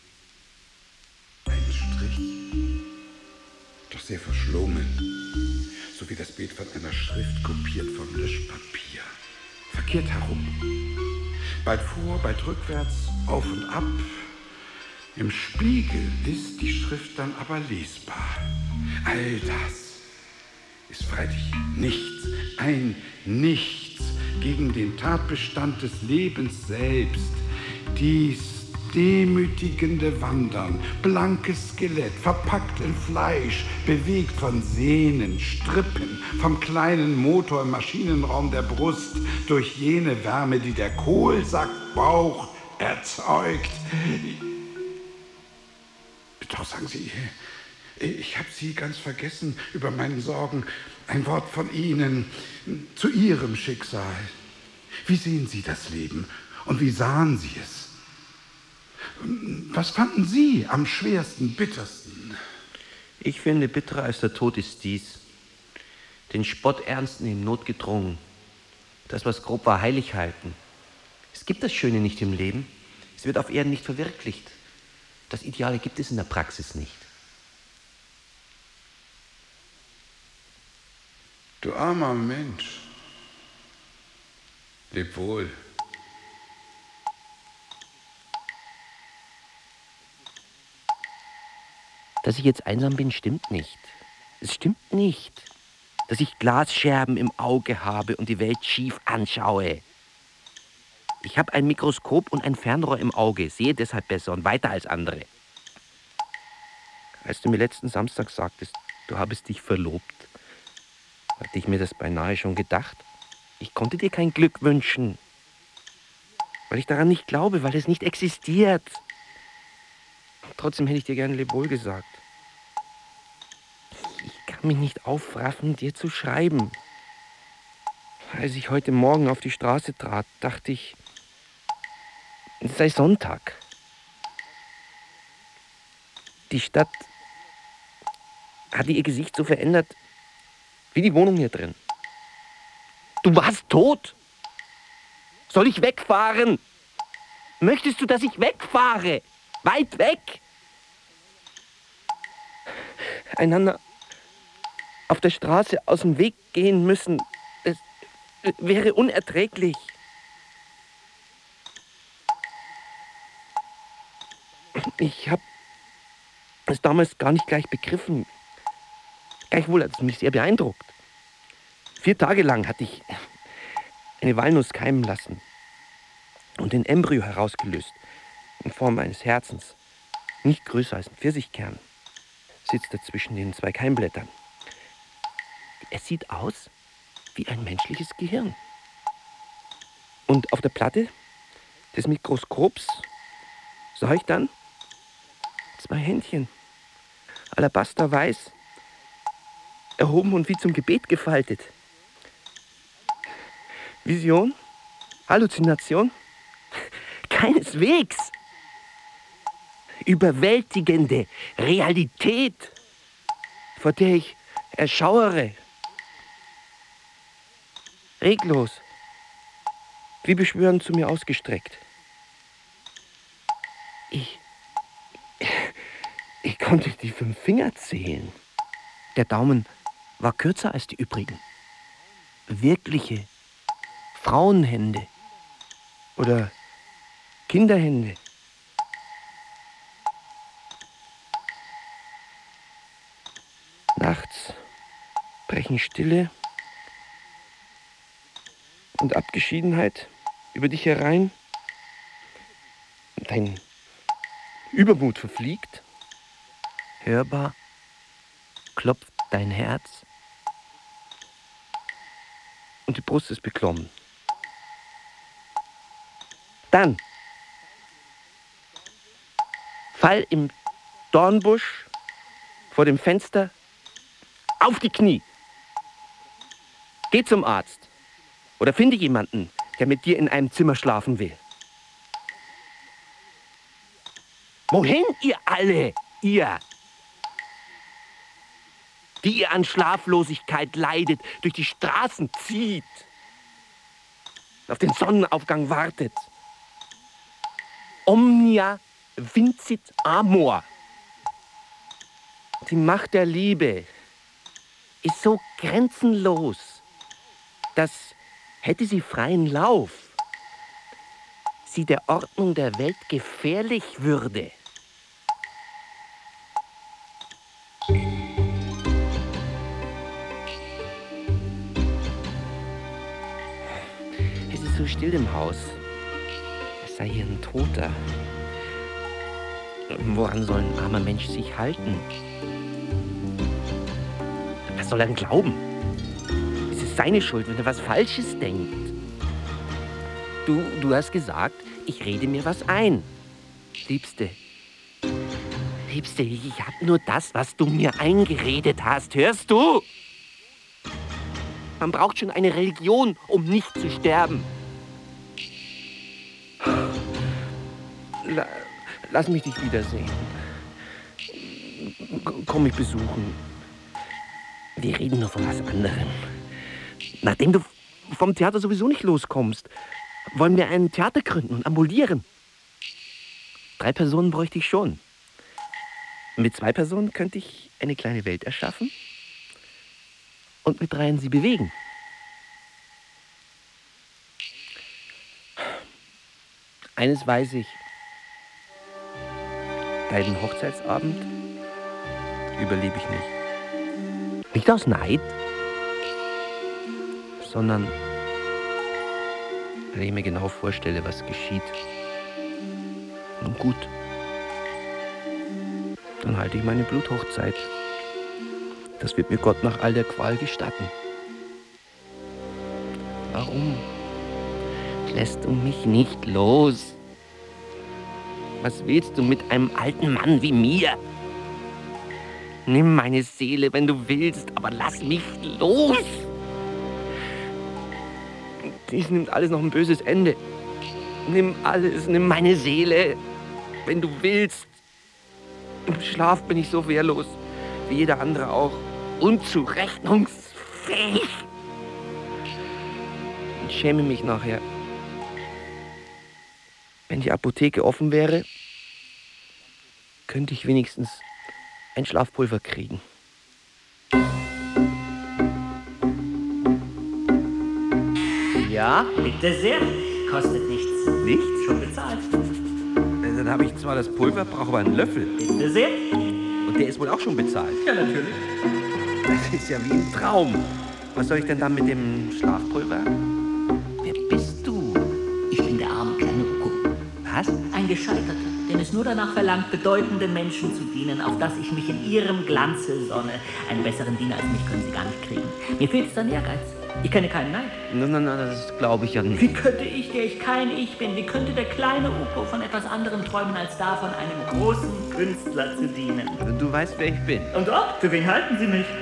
Ein Strich, doch sehr verschlungen, so wie das Bild von einer Schrift kopiert vom Löschpapier. Verkehrt herum. Bald vor, bald rückwärts, auf und ab. Im Spiegel ist die Schrift dann aber lesbar. All das ist freilich nichts, ein Nichts gegen den Tatbestand des Lebens selbst. Dies demütigende Wandern, blankes Skelett, verpackt in Fleisch, bewegt von Sehnen, Strippen, vom kleinen Motor im Maschinenraum der Brust, durch jene Wärme, die der Kohlsackbauch erzeugt. Doch sagen Sie, ich habe Sie ganz vergessen über meine Sorgen. Ein Wort von Ihnen zu Ihrem Schicksal. Wie sehen Sie das Leben und wie sahen Sie es? Was fanden Sie am schwersten, bittersten? Ich finde, bitterer als der Tod ist dies. Den Spott ernst nehmen, notgedrungen. Das, was grob war, heilig halten. Es gibt das Schöne nicht im Leben. Es wird auf Erden nicht verwirklicht. Das Ideale gibt es in der Praxis nicht. Du armer Mensch. Leb wohl. Dass ich jetzt einsam bin, stimmt nicht. Es stimmt nicht, dass ich Glasscherben im Auge habe und die Welt schief anschaue. Ich habe ein Mikroskop und ein Fernrohr im Auge, sehe deshalb besser und weiter als andere. Als du mir letzten Samstag sagtest, du habest dich verlobt, hatte ich mir das beinahe schon gedacht. Ich konnte dir kein Glück wünschen, weil ich daran nicht glaube, weil es nicht existiert. Trotzdem hätte ich dir gerne Lebewohl gesagt. Ich kann kann mich nicht aufraffen, dir zu schreiben. Als ich heute Morgen auf die Straße trat, dachte ich, es sei Sonntag. Die Stadt hatte ihr Gesicht so verändert, wie die Wohnung hier drin. Du warst tot. Soll ich wegfahren? Möchtest du, dass ich wegfahre? Weit weg? Einander auf der Straße aus dem Weg gehen müssen, das wäre unerträglich. Ich habe es damals gar nicht gleich begriffen. Gleichwohl hat es mich sehr beeindruckt. 4 Tage lang hatte ich eine Walnuss keimen lassen und den Embryo herausgelöst in Form eines Herzens, nicht größer als ein Pfirsichkern, sitzt er zwischen den 2 Keimblättern. Es sieht aus wie ein menschliches Gehirn. Und auf der Platte des Mikroskops sah ich dann 2 Händchen, alabasterweiß, erhoben und wie zum Gebet gefaltet. Vision? Halluzination? Keineswegs. Überwältigende Realität, vor der ich erschauere. Reglos, wie beschwörend zu mir ausgestreckt. Ich konnte die 5 Finger zählen. Der Daumen war kürzer als die übrigen. Wirkliche Frauenhände oder Kinderhände. Nachts brechen Stille und Abgeschiedenheit über dich herein. Dein Übermut verfliegt. Hörbar klopft dein Herz und die Brust ist beklommen. Dann fall im Dornbusch vor dem Fenster auf die Knie. Geh zum Arzt oder finde jemanden, der mit dir in einem Zimmer schlafen will. Wohin ihr alle, ihr, die ihr an Schlaflosigkeit leidet, durch die Straßen zieht, auf den Sonnenaufgang wartet? Omnia vincit amor. Die Macht der Liebe ist so grenzenlos, dass, hätte sie freien Lauf, sie der Ordnung der Welt gefährlich würde. Es ist so still im Haus. Es sei hier ein Toter. Woran soll ein armer Mensch sich halten? Was soll er denn glauben? Es ist seine Schuld, wenn er was Falsches denkt. Du hast gesagt, ich rede mir was ein. Liebste, ich hab nur das, was du mir eingeredet hast. Hörst du? Man braucht schon eine Religion, um nicht zu sterben. Lass mich dich wiedersehen. Komm mich besuchen. Wir reden nur von was anderem. Nachdem du vom Theater sowieso nicht loskommst, wollen wir ein Theater gründen und ambulieren. 3 Personen bräuchte ich schon. Mit 2 Personen könnte ich eine kleine Welt erschaffen und mit 3 sie bewegen. Eines weiß ich. Deinen Hochzeitsabend überlebe ich nicht. Nicht aus Neid, sondern weil ich mir genau vorstelle, was geschieht. Nun gut, dann halte ich meine Bluthochzeit. Das wird mir Gott nach all der Qual gestatten. Warum lässt du mich nicht los? Was willst du mit einem alten Mann wie mir? Nimm meine Seele, wenn du willst, aber lass mich los. Dies nimmt alles noch ein böses Ende. Nimm alles, nimm meine Seele, wenn du willst. Im Schlaf bin ich so wehrlos, wie jeder andere auch. Unzurechnungsfähig. Ich schäme mich nachher. Wenn die Apotheke offen wäre, könnte ich wenigstens ein Schlafpulver kriegen. Ja? Bitte sehr. Kostet nichts. Nichts? Schon bezahlt. Dann habe ich zwar das Pulver, brauche aber einen Löffel. Bitte sehr. Und der ist wohl auch schon bezahlt. Ja, natürlich. Das ist ja wie ein Traum. Was soll ich denn dann mit dem Schlafpulver? Wer bist du? Ich bin der arme kleine Uko. Was? Ein Gescheiterter, den es nur danach verlangt, bedeutenden Menschen zu dienen, auf dass ich mich in ihrem Glanze sonne. Einen besseren Diener als mich können sie gar nicht kriegen. Mir fehlt es an Ehrgeiz. Ich kenne keinen Neid. Nein, das glaube ich ja nicht. Wie könnte ich, der ich kein Ich bin, wie könnte der kleine Uko von etwas anderem träumen, als davon, einem großen Künstler zu dienen? Du weißt, wer ich bin. Und ob? Für wen halten Sie mich?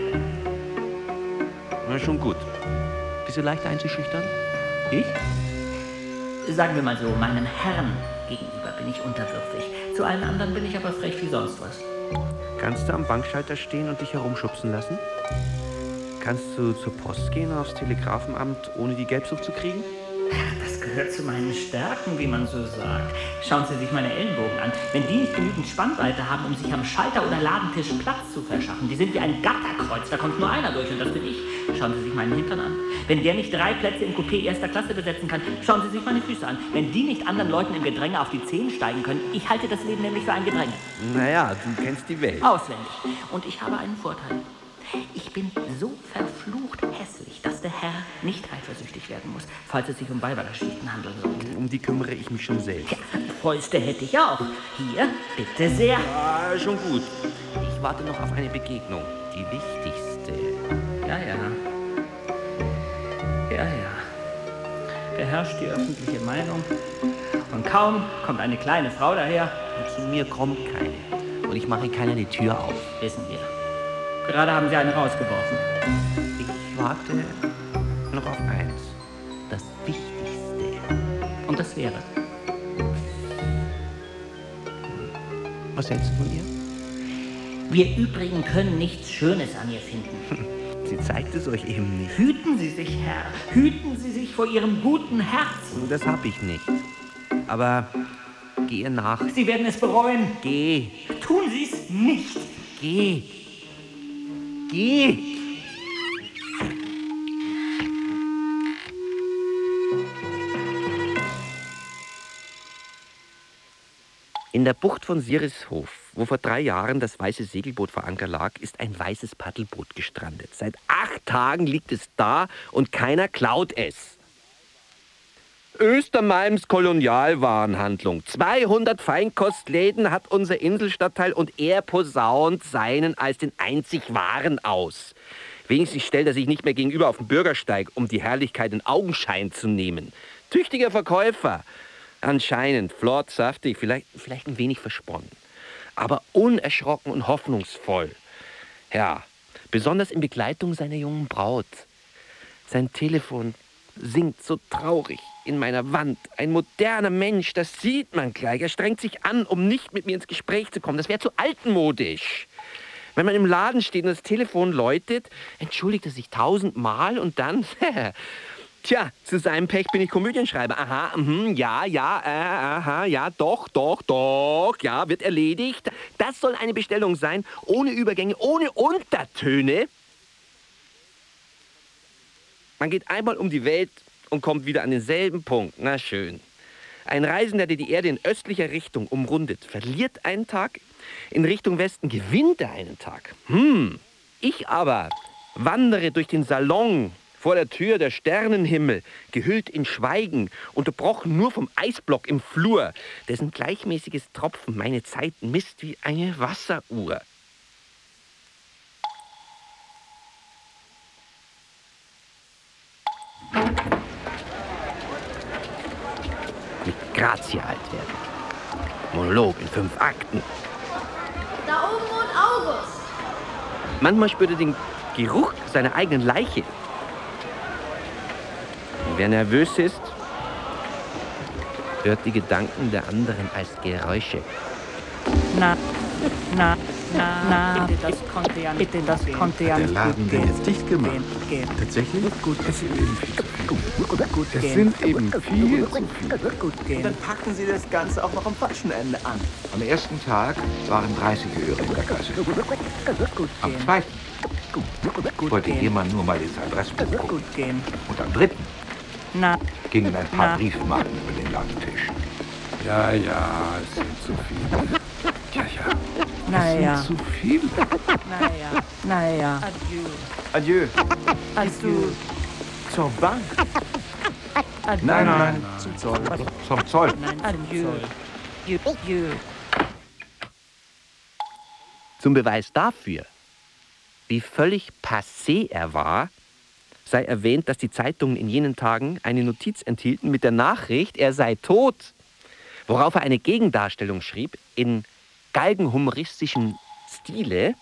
Na, schon gut. Bist du leicht einzuschüchtern? Ich? Sagen wir mal so, meinem Herrn gegenüber bin ich unterwürfig. Zu allen anderen bin ich aber frech wie sonst was. Kannst du am Bankschalter stehen und dich herumschubsen lassen? Kannst du zur Post gehen, aufs Telegrafenamt, ohne die Gelbsucht zu kriegen? Das gehört zu meinen Stärken, wie man so sagt. Schauen Sie sich meine Ellenbogen an. Wenn die nicht genügend Spannweite haben, um sich am Schalter oder Ladentisch Platz zu verschaffen, die sind wie ein Gatterkreuz, da kommt nur einer durch und das bin ich. Schauen Sie sich meinen Hintern an. Wenn der nicht 3 Plätze im Coupé erster Klasse besetzen kann, schauen Sie sich meine Füße an. Wenn die nicht anderen Leuten im Gedränge auf die Zehen steigen können, ich halte das Leben nämlich für ein Gedränge. Naja, du kennst die Welt. Auswendig. Und ich habe einen Vorteil. Ich bin so verflucht hässlich, dass der Herr nicht eifersüchtig werden muss, falls es sich um Weibergeschichten handeln sollte. Um die kümmere ich mich schon selbst. Ja, Fäuste hätte ich auch. Hier, bitte sehr. Ja, schon gut. Ich warte noch auf eine Begegnung. Die wichtigste. Ja. Beherrscht die öffentliche Meinung. Und kaum kommt eine kleine Frau daher. Und zu mir kommt keine. Und ich mache keiner die Tür auf. Wissen wir. Gerade haben Sie eine rausgeworfen. Ich warte noch auf eins. Das Wichtigste. Und das wäre? Was hältst du von ihr? Wir übrigen können nichts Schönes an ihr finden. Sie zeigt es euch eben nicht. Hüten Sie sich, Herr. Hüten Sie sich vor Ihrem guten Herzen. Das hab ich nicht. Aber geh ihr nach. Sie werden es bereuen. Geh. Tun Sie es nicht. Geh. Geh! In der Bucht von Sirishof, wo vor 3 Jahren das weiße Segelboot vor Anker lag, ist ein weißes Paddelboot gestrandet. Seit 8 Tagen liegt es da und keiner klaut es. Östermalms Kolonialwarenhandlung. 200 Feinkostläden hat unser Inselstadtteil und er posaunt seinen als den einzig Wahren aus. Wenigstens stellt er sich nicht mehr gegenüber auf den Bürgersteig, um die Herrlichkeit in Augenschein zu nehmen. Tüchtiger Verkäufer. Anscheinend flott, saftig, vielleicht ein wenig versponnen. Aber unerschrocken und hoffnungsvoll. Ja, besonders in Begleitung seiner jungen Braut. Sein Telefon singt so traurig in meiner Wand. Ein moderner Mensch, das sieht man gleich. Er strengt sich an, um nicht mit mir ins Gespräch zu kommen. Das wäre zu altmodisch. Wenn man im Laden steht und das Telefon läutet, entschuldigt er sich 1000-mal und dann, tja, zu seinem Pech bin ich Komödienschreiber. Aha, ja, doch, ja, wird erledigt. Das soll eine Bestellung sein, ohne Übergänge, ohne Untertöne. Man geht einmal um die Welt und kommt wieder an denselben Punkt. Na schön. Ein Reisender, der die Erde in östlicher Richtung umrundet, verliert einen Tag. In Richtung Westen gewinnt er einen Tag. Ich aber wandere durch den Salon vor der Tür der Sternenhimmel, gehüllt in Schweigen, unterbrochen nur vom Eisblock im Flur, dessen gleichmäßiges Tropfen meine Zeit misst wie eine Wasseruhr. Mit Grazie alt werden. Monolog in 5 Akten. Da oben wohnt August. Manchmal spürt er den Geruch seiner eigenen Leiche. Und wer nervös ist, hört die Gedanken der anderen als Geräusche. Na, bitte, das konnte ja Der nicht Laden gut wird gehen. jetzt dicht gemacht. Tatsächlich? Gut, es sind eben viel zu viele. Es sind eben viel zu viele. Und dann packen Sie das Ganze auch noch am falschen Ende an. Am ersten Tag waren 30 Öre in der Kasse. Am zweiten wollte jemand nur mal ins Adressbuch gucken. Und am dritten gingen ein paar Briefmarken über den Ladentisch. Ja, es sind zu viele. Naja. Es sind zu viele. Naja. Adieu. Adieu. Zur Bank. Nein. Zum Zoll. Zum Zoll. Adieu. Adieu. Zum Beweis dafür, wie völlig passé er war, sei erwähnt, dass die Zeitungen in jenen Tagen eine Notiz enthielten mit der Nachricht, er sei tot, worauf er eine Gegendarstellung schrieb in galgenhumoristischen Stile.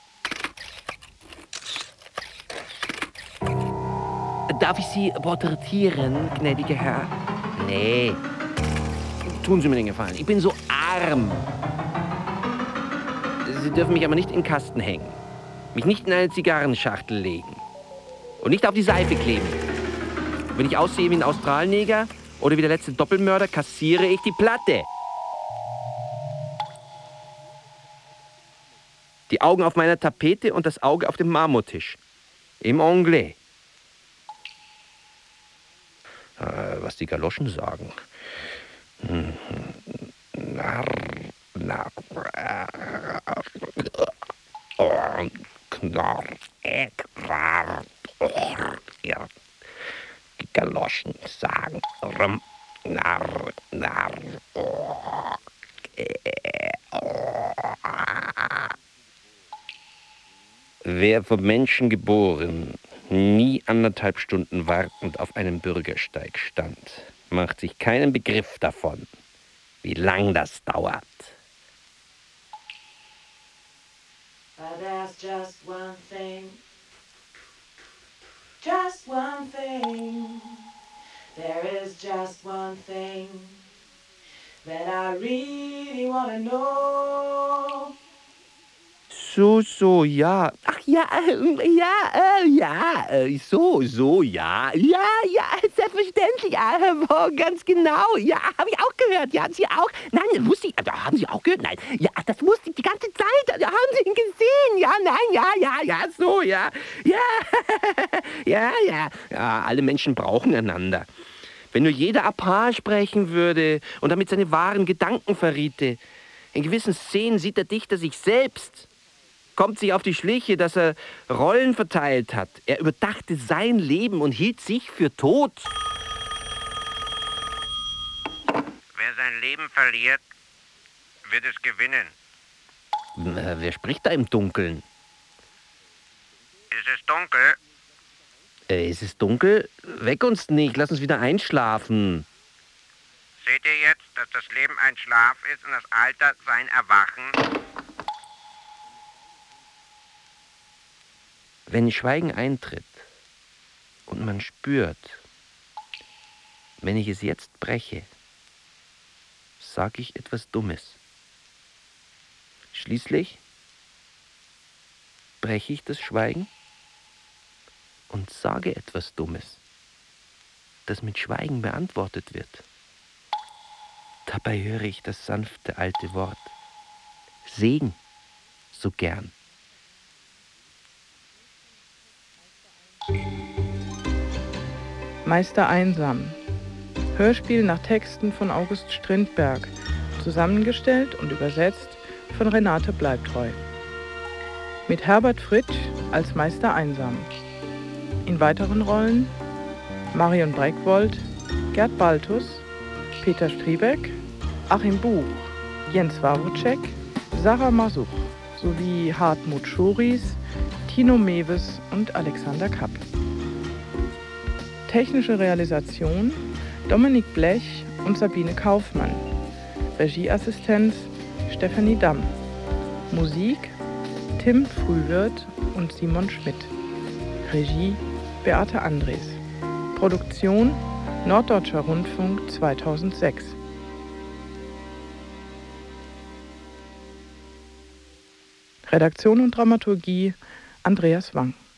Darf ich Sie porträtieren, gnädiger Herr? Nee. Tun Sie mir den Gefallen. Ich bin so arm. Sie dürfen mich aber nicht in den Kasten hängen. Mich nicht in eine Zigarrenschachtel legen. Und nicht auf die Seife kleben. Wenn ich aussehe wie ein Australneger oder wie der letzte Doppelmörder, kassiere ich die Platte. Die Augen auf meiner Tapete und das Auge auf dem Marmortisch. Im Anglais. Was die Galoschen sagen. Ja. Die Galoschen sagen. Wer vom Menschen geboren, nie 1,5 Stunden wartend auf einem Bürgersteig stand, macht sich keinen Begriff davon, wie lang das dauert. But there's just one thing. There is just one thing that I really want to know. So, ja. Ach ja, ja, selbstverständlich, ganz genau. Ja, habe ich auch gehört. Ja, Sie auch? Nein, wusste ich. Haben Sie auch gehört? Nein. Ja, das wusste ich die ganze Zeit. Haben Sie ihn gesehen? Ja, nein, ja, so, ja. Ja, alle Menschen brauchen einander. Wenn nur jeder à part sprechen würde und damit seine wahren Gedanken verriete. In gewissen Szenen sieht der Dichter sich selbst. Kommt sich auf die Schliche, dass er Rollen verteilt hat. Er überdachte sein Leben und hielt sich für tot. Wer sein Leben verliert, wird es gewinnen. Wer spricht da im Dunkeln? Ist es dunkel? Ist es dunkel? Weck uns nicht, lass uns wieder einschlafen. Seht ihr jetzt, dass das Leben ein Schlaf ist und das Alter sein Erwachen? Wenn Schweigen eintritt und man spürt, wenn ich es jetzt breche, sage ich etwas Dummes. Schließlich breche ich das Schweigen und sage etwas Dummes, das mit Schweigen beantwortet wird. Dabei höre ich das sanfte alte Wort Segen so gern. Meister einsam. Hörspiel nach Texten von August Strindberg, zusammengestellt und übersetzt von Renate Bleibtreu. Mit Herbert Fritsch als Meister einsam. In weiteren Rollen Marion Breckwold, Gerd Baltus, Peter Striebeck, Achim Buch, Jens Wawrcek, Sarah Masuch sowie Hartmut Schoris, Tino Mewes und Alexander Kapp. Technische Realisation Dominik Blech und Sabine Kaufmann. Regieassistenz Stefanie Damm. Musik Tim Frühwirth und Simon Schmidt. Regie Beate Andres. Produktion Norddeutscher Rundfunk 2006. Redaktion und Dramaturgie Andreas Wang.